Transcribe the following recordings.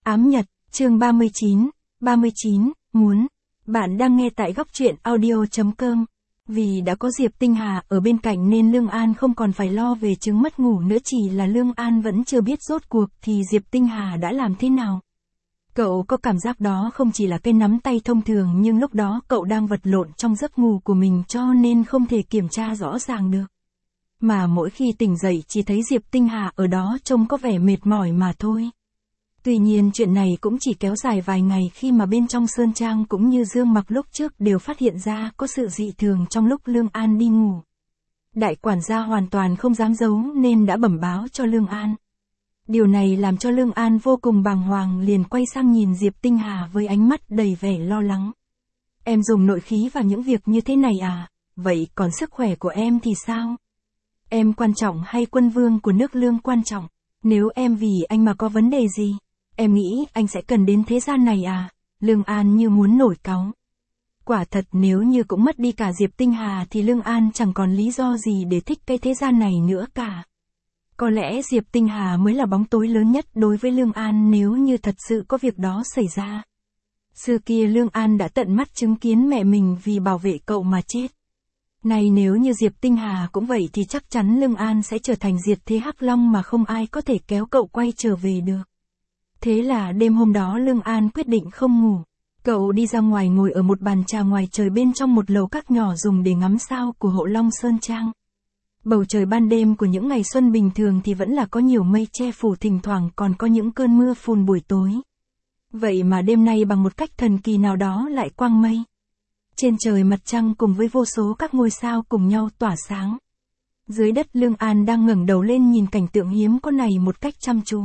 Ám Nhật, chương 39, muốn. Bạn đang nghe tại góc truyện audio.com. Vì đã có Diệp Tinh Hà ở bên cạnh nên Lương An không còn phải lo về chứng mất ngủ nữa, chỉ là Lương An vẫn chưa biết rốt cuộc thì Diệp Tinh Hà đã làm thế nào. Cậu có cảm giác đó không chỉ là cái nắm tay thông thường, nhưng lúc đó cậu đang vật lộn trong giấc ngủ của mình cho nên không thể kiểm tra rõ ràng được. Mà mỗi khi tỉnh dậy chỉ thấy Diệp Tinh Hà ở đó trông có vẻ mệt mỏi mà thôi. Tuy nhiên chuyện này cũng chỉ kéo dài vài ngày khi mà bên trong Sơn Trang cũng như Dương Mặc lúc trước đều phát hiện ra có sự dị thường trong lúc Lương An đi ngủ. Đại quản gia hoàn toàn không dám giấu nên đã bẩm báo cho Lương An. Điều này làm cho Lương An vô cùng bàng hoàng, liền quay sang nhìn Diệp Tinh Hà với ánh mắt đầy vẻ lo lắng. Em dùng nội khí vào những việc như thế này à? Vậy còn sức khỏe của em thì sao? Em quan trọng hay quân vương của nước Lương quan trọng? Nếu em vì anh mà có vấn đề gì, em nghĩ anh sẽ cần đến thế gian này à? Lương An như muốn nổi cáu. Quả thật nếu như cũng mất đi cả Diệp Tinh Hà thì Lương An chẳng còn lý do gì để thích cái thế gian này nữa cả. Có lẽ Diệp Tinh Hà mới là bóng tối lớn nhất đối với Lương An nếu như thật sự có việc đó xảy ra. Xưa kia Lương An đã tận mắt chứng kiến mẹ mình vì bảo vệ cậu mà chết. Này nếu như Diệp Tinh Hà cũng vậy thì chắc chắn Lương An sẽ trở thành diệt thế Hắc Long mà không ai có thể kéo cậu quay trở về được. Thế là đêm hôm đó Lương An quyết định không ngủ. Cậu đi ra ngoài ngồi ở một bàn trà ngoài trời bên trong một lầu các nhỏ dùng để ngắm sao của Hộ Long Sơn Trang. Bầu trời ban đêm của những ngày xuân bình thường thì vẫn là có nhiều mây che phủ, thỉnh thoảng còn có những cơn mưa phùn buổi tối. Vậy mà đêm nay bằng một cách thần kỳ nào đó lại quang mây. Trên trời mặt trăng cùng với vô số các ngôi sao cùng nhau tỏa sáng. Dưới đất Lương An đang ngẩng đầu lên nhìn cảnh tượng hiếm có này một cách chăm chú.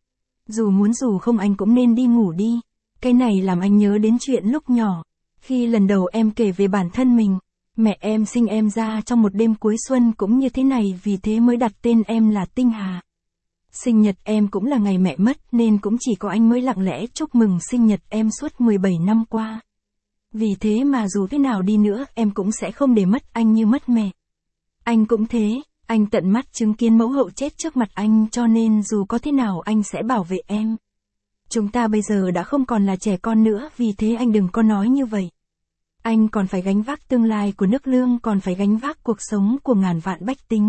Dù muốn dù không anh cũng nên đi ngủ đi. Cái này làm anh nhớ đến chuyện lúc nhỏ. Khi lần đầu em kể về bản thân mình, mẹ em sinh em ra trong một đêm cuối xuân cũng như thế này, vì thế mới đặt tên em là Tinh Hà. Sinh nhật em cũng là ngày mẹ mất nên cũng chỉ có anh mới lặng lẽ chúc mừng sinh nhật em suốt 17 năm qua. Vì thế mà dù thế nào đi nữa em cũng sẽ không để mất anh như mất mẹ. Anh cũng thế, anh tận mắt chứng kiến mẫu hậu chết trước mặt anh cho nên dù có thế nào anh sẽ bảo vệ em. Chúng ta bây giờ đã không còn là trẻ con nữa, vì thế anh đừng có nói như vậy. Anh còn phải gánh vác tương lai của nước Lương, còn phải gánh vác cuộc sống của ngàn vạn bách tính.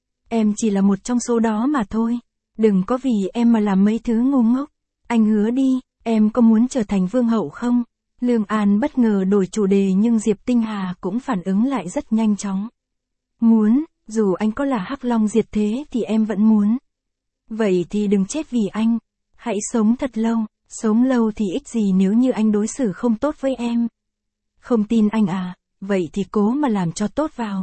Em chỉ là một trong số đó mà thôi. Đừng có vì em mà làm mấy thứ ngu ngốc. Anh hứa đi, em có muốn trở thành vương hậu không? Lương An bất ngờ đổi chủ đề nhưng Diệp Tinh Hà cũng phản ứng lại rất nhanh chóng. Muốn, dù anh có là Hắc Long diệt thế thì em vẫn muốn. Vậy thì đừng chết vì anh. Hãy sống thật lâu, sống lâu thì ích gì nếu như anh đối xử không tốt với em. Không tin anh à, vậy thì cố mà làm cho tốt vào.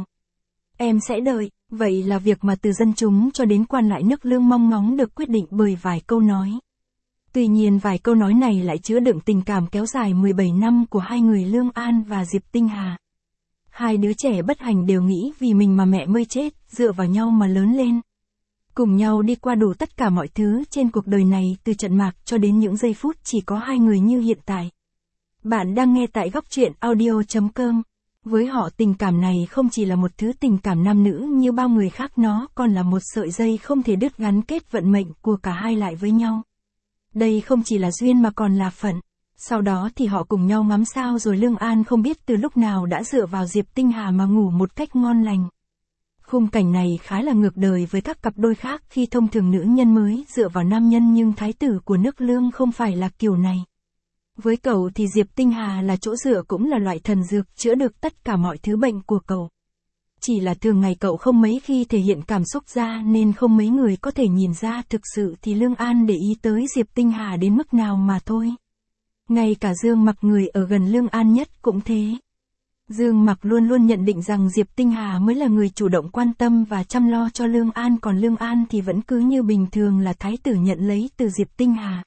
Em sẽ đợi, vậy là việc mà từ dân chúng cho đến quan lại nước Lương mong ngóng được quyết định bởi vài câu nói. Tuy nhiên vài câu nói này lại chứa đựng tình cảm kéo dài 17 năm của hai người Lương An và Diệp Tinh Hà. Hai đứa trẻ bất hạnh đều nghĩ vì mình mà mẹ mới chết, dựa vào nhau mà lớn lên. Cùng nhau đi qua đủ tất cả mọi thứ trên cuộc đời này, từ trận mạc cho đến những giây phút chỉ có hai người như hiện tại. Bạn đang nghe tại góc truyện audio.com. Với họ tình cảm này không chỉ là một thứ tình cảm nam nữ như bao người khác, nó còn là một sợi dây không thể đứt gắn kết vận mệnh của cả hai lại với nhau. Đây không chỉ là duyên mà còn là phận. Sau đó thì họ cùng nhau ngắm sao rồi Lương An không biết từ lúc nào đã dựa vào Diệp Tinh Hà mà ngủ một cách ngon lành. Khung cảnh này khá là ngược đời với các cặp đôi khác khi thông thường nữ nhân mới dựa vào nam nhân, nhưng thái tử của nước Lương không phải là kiểu này. Với cậu thì Diệp Tinh Hà là chỗ dựa, cũng là loại thần dược chữa được tất cả mọi thứ bệnh của cậu. Chỉ là thường ngày cậu không mấy khi thể hiện cảm xúc ra nên không mấy người có thể nhìn ra thực sự thì Lương An để ý tới Diệp Tinh Hà đến mức nào mà thôi. Ngay cả Dương Mặc, người ở gần Lương An nhất, cũng thế. Dương Mặc luôn luôn nhận định rằng Diệp Tinh Hà mới là người chủ động quan tâm và chăm lo cho Lương An, còn Lương An thì vẫn cứ như bình thường là thái tử nhận lấy từ Diệp Tinh Hà.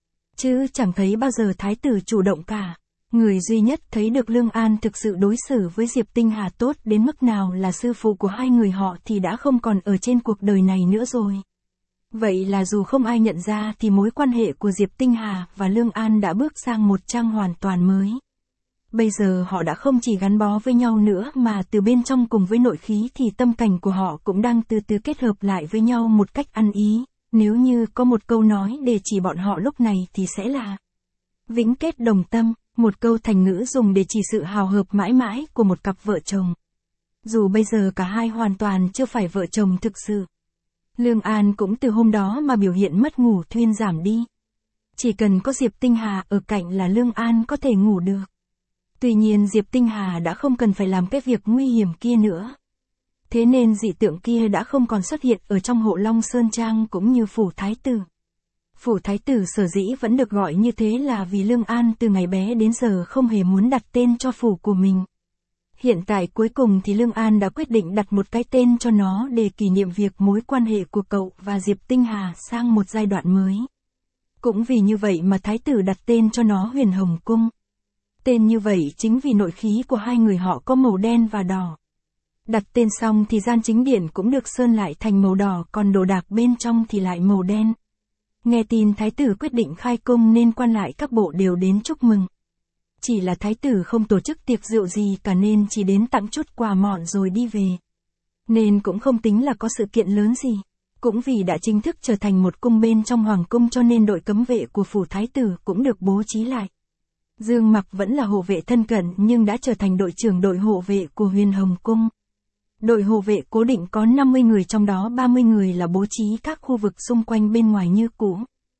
Chứ chẳng thấy bao giờ thái tử chủ động cả. Người duy nhất thấy được Lương An thực sự đối xử với Diệp Tinh Hà tốt đến mức nào là sư phụ của hai người họ thì đã không còn ở trên cuộc đời này nữa rồi. Vậy là dù không ai nhận ra thì mối quan hệ của Diệp Tinh Hà và Lương An đã bước sang một trang hoàn toàn mới. Bây giờ họ đã không chỉ gắn bó với nhau nữa mà từ bên trong cùng với nội khí thì tâm cảnh của họ cũng đang từ từ kết hợp lại với nhau một cách ăn ý, Nếu như có một câu nói để chỉ bọn họ lúc này thì sẽ là vĩnh kết đồng tâm, một câu thành ngữ dùng để chỉ sự hào hợp mãi mãi của một cặp vợ chồng. Dù bây giờ cả hai hoàn toàn chưa phải vợ chồng thực sự. Lương An cũng từ hôm đó mà biểu hiện mất ngủ thuyên giảm đi. Chỉ cần có Diệp Tinh Hà ở cạnh là Lương An có thể ngủ được. Tuy nhiên Diệp Tinh Hà đã không cần phải làm cái việc nguy hiểm kia nữa. Thế nên dị tượng kia đã không còn xuất hiện ở trong Hộ Long Sơn Trang cũng như phủ thái tử. Phủ thái tử sở dĩ vẫn được gọi như thế là vì Lương An từ ngày bé đến giờ không hề muốn đặt tên cho phủ của mình. Hiện tại cuối cùng thì Lương An đã quyết định đặt một cái tên cho nó để kỷ niệm việc mối quan hệ của cậu và Diệp Tinh Hà sang một giai đoạn mới. Cũng vì như vậy mà thái tử đặt tên cho nó Huyền Hồng Cung. Tên như vậy chính vì nội khí của hai người họ có màu đen và đỏ. Đặt tên xong thì gian chính điện cũng được sơn lại thành màu đỏ, còn đồ đạc bên trong thì lại màu đen. Nghe tin thái tử quyết định khai cung nên quan lại các bộ đều đến chúc mừng. Chỉ là thái tử không tổ chức tiệc rượu gì cả nên chỉ đến tặng chút quà mọn rồi đi về. Nên cũng không tính là có sự kiện lớn gì. Cũng vì đã chính thức trở thành một cung bên trong hoàng cung cho nên đội cấm vệ của phủ thái tử cũng được bố trí lại. Dương Mặc vẫn là hộ vệ thân cận nhưng đã trở thành đội trưởng đội hộ vệ của Huyền Hồng Cung. Đội hộ vệ cố định có 50 người, trong đó 30 người là bố trí các khu vực xung quanh bên ngoài như cũ.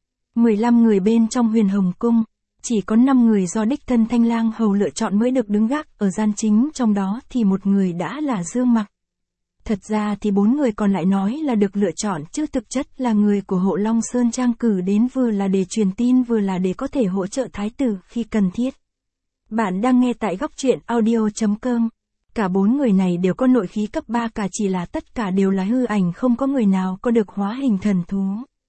15 người bên trong Huyền Hồng Cung, chỉ có 5 người do đích thân Thanh Lang Hầu lựa chọn mới được đứng gác ở gian chính, trong đó thì một người đã là Dương Mặc. Thật ra thì 4 người còn lại nói là được lựa chọn chứ thực chất là người của Hộ Long Sơn Trang cử đến vừa là để truyền tin vừa là để có thể hỗ trợ thái tử khi cần thiết. Bạn đang nghe tại góc truyện audio.com. Cả 4 người này đều có nội khí cấp 3 cả, chỉ là tất cả đều là hư ảnh, không có người nào có được hóa hình thần thú.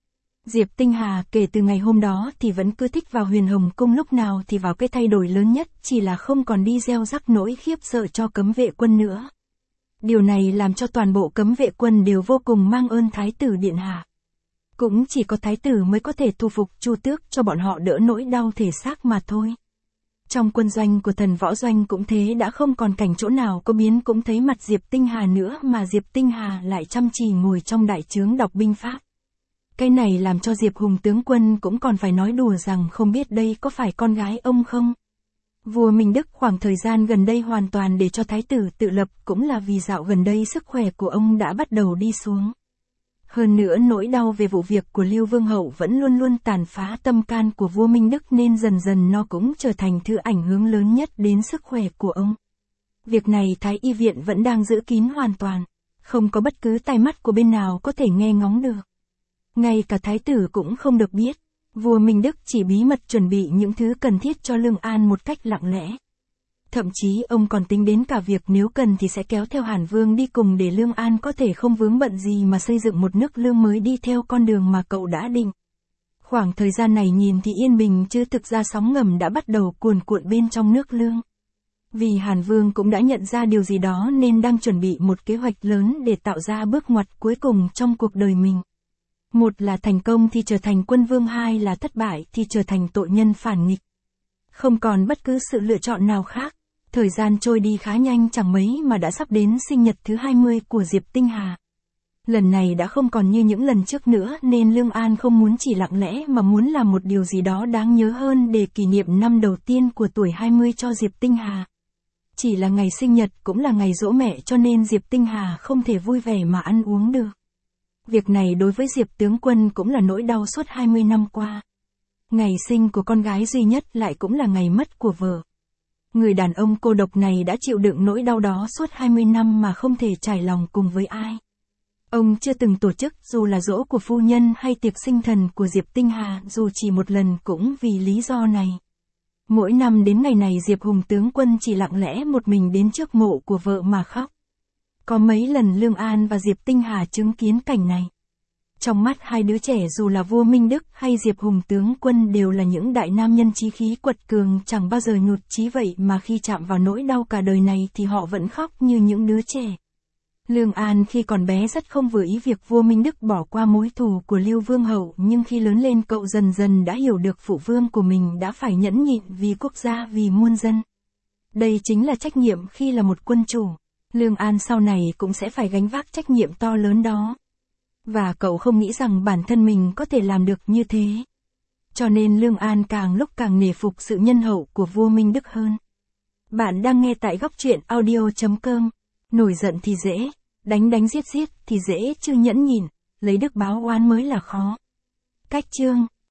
Diệp Tinh Hà kể từ ngày hôm đó thì vẫn cứ thích vào Huyền Hồng Cung, lúc nào thì vào. Cái thay đổi lớn nhất chỉ là không còn đi gieo rắc nỗi khiếp sợ cho cấm vệ quân nữa. Điều này làm cho toàn bộ cấm vệ quân đều vô cùng mang ơn thái tử điện hạ. Cũng chỉ có thái tử mới có thể thu phục Chu Tước cho bọn họ đỡ nỗi đau thể xác mà thôi. Trong quân doanh của Thần Võ Doanh cũng thế, đã không còn cảnh chỗ nào có biến cũng thấy mặt Diệp Tinh Hà nữa, mà Diệp Tinh Hà lại chăm chỉ ngồi trong đại trướng đọc binh pháp. Cái này làm cho Diệp Hùng tướng quân cũng còn phải nói đùa rằng không biết đây có phải con gái ông không. Vua Minh Đức khoảng thời gian gần đây hoàn toàn để cho thái tử tự lập, cũng là vì dạo gần đây sức khỏe của ông đã bắt đầu đi xuống. Hơn nữa nỗi đau về vụ việc của Lưu Vương Hậu vẫn luôn luôn tàn phá tâm can của vua Minh Đức nên dần dần nó cũng trở thành thứ ảnh hưởng lớn nhất đến sức khỏe của ông. Việc này Thái Y viện vẫn đang giữ kín hoàn toàn, không có bất cứ tai mắt của bên nào có thể nghe ngóng được. Ngay cả thái tử cũng không được biết, vua Minh Đức chỉ bí mật chuẩn bị những thứ cần thiết cho Lương An một cách lặng lẽ. Thậm chí ông còn tính đến cả việc nếu cần thì sẽ kéo theo Hàn Vương đi cùng để Lương An có thể không vướng bận gì mà xây dựng một nước Lương mới đi theo con đường mà cậu đã định. Khoảng thời gian này nhìn thì yên bình chứ thực ra sóng ngầm đã bắt đầu cuồn cuộn bên trong nước Lương. Vì Hàn Vương cũng đã nhận ra điều gì đó nên đang chuẩn bị một kế hoạch lớn để tạo ra bước ngoặt cuối cùng trong cuộc đời mình. Một là thành công thì trở thành quân vương, hai là thất bại thì trở thành tội nhân phản nghịch. Không còn bất cứ sự lựa chọn nào khác. Thời gian trôi đi khá nhanh, chẳng mấy mà đã sắp đến sinh nhật thứ 20 của Diệp Tinh Hà. Lần này đã không còn như những lần trước nữa nên Lương An không muốn chỉ lặng lẽ mà muốn làm một điều gì đó đáng nhớ hơn để kỷ niệm năm đầu tiên của tuổi 20 cho Diệp Tinh Hà. Chỉ là ngày sinh nhật cũng là ngày giỗ mẹ cho nên Diệp Tinh Hà không thể vui vẻ mà ăn uống được. Việc này đối với Diệp tướng quân cũng là nỗi đau suốt 20 năm qua. Ngày sinh của con gái duy nhất lại cũng là ngày mất của vợ. Người đàn ông cô độc này đã chịu đựng nỗi đau đó suốt 20 năm mà không thể trải lòng cùng với ai. Ông chưa từng tổ chức dù là giỗ của phu nhân hay tiệc sinh thần của Diệp Tinh Hà dù chỉ một lần, cũng vì lý do này. Mỗi năm đến ngày này Diệp Hùng tướng quân chỉ lặng lẽ một mình đến trước mộ của vợ mà khóc. Có mấy lần Lương An và Diệp Tinh Hà chứng kiến cảnh này. Trong mắt hai đứa trẻ dù là vua Minh Đức hay Diệp Hùng tướng quân đều là những đại nam nhân chí khí quật cường, chẳng bao giờ nhụt chí, vậy mà khi chạm vào nỗi đau cả đời này thì họ vẫn khóc như những đứa trẻ. Lương An khi còn bé rất không vừa ý việc vua Minh Đức bỏ qua mối thù của Lưu Vương Hậu, nhưng khi lớn lên cậu dần dần đã hiểu được phụ vương của mình đã phải nhẫn nhịn vì quốc gia, vì muôn dân. Đây chính là trách nhiệm khi là một quân chủ. Lương An sau này cũng sẽ phải gánh vác trách nhiệm to lớn đó. Và cậu không nghĩ rằng bản thân mình có thể làm được như thế. Cho nên Lương An càng lúc càng nể phục sự nhân hậu của vua Minh Đức hơn. Bạn đang nghe tại góc truyện audio.com. Nổi giận thì dễ, đánh giết thì dễ chứ nhẫn nhịn, lấy đức báo oán mới là khó. Cách chương